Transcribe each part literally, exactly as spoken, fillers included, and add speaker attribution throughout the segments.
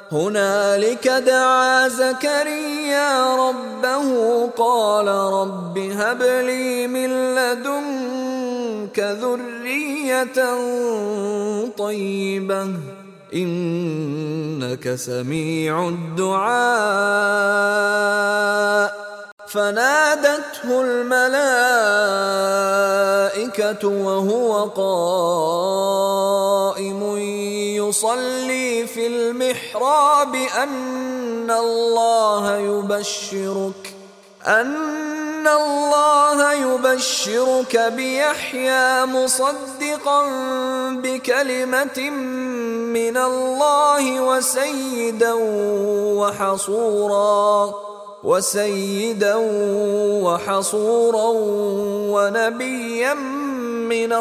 Speaker 1: هنالك دعا زكريا ربه قال رب هب لي من لدنك ذرية طيبة إنك سميع الدعاء. فنادته الملائكة وهو قائم يصلي في المحراب أن الله يبشرك أن الله يبشرك بيحيى مصدقا بكلمة من الله وسيدا وحصورا وسيدا وحصورا ونبيا من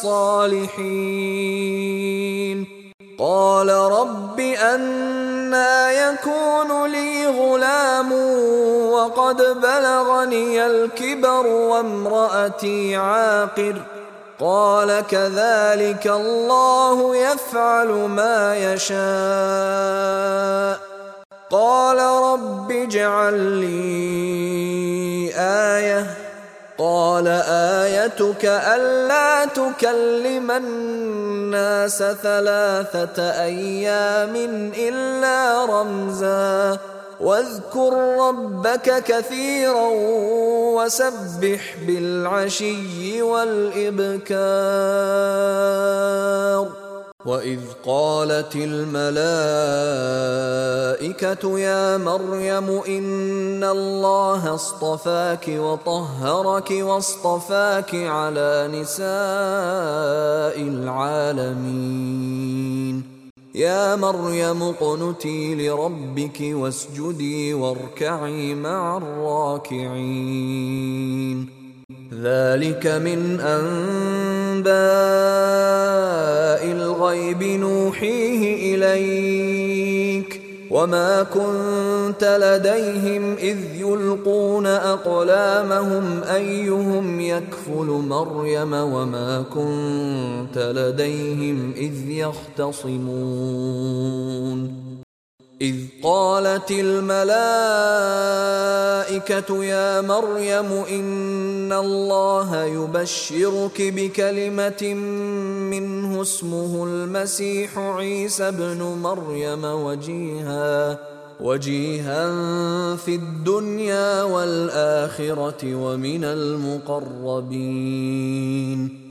Speaker 1: الصالحين. قال رب أنى يكون لي غلام وقد بلغني الكبر وامرأتي عاقر قال كذلك الله يفعل ما يشاء. قال رب اجعل لي آية قال آيتك ألا تكلم الناس ثلاثة أيام إلا رمزا واذكر ربك كثيرا وسبح بالعشي والإبكار. وإذ قالت الملائكة يا مريم إن الله اصطفاك وطهرك واصطفاك على نساء العالمين. يا مريم اقنتي لربك واسجدي واركعي مع الراكعين. ذلك من أنباء الغيب نوحيه إليك وما كنت لديهم إذ يلقون أقلامهم أيهم يكفل مريم وما كنت لديهم إذ يختصمون. إذ قالت الملائكة يا مريم إن الله يبشرك بكلمة منه اسمه المسيح عيسى ابن مريم وجيها وجيها في الدنيا والآخرة ومن المقربين.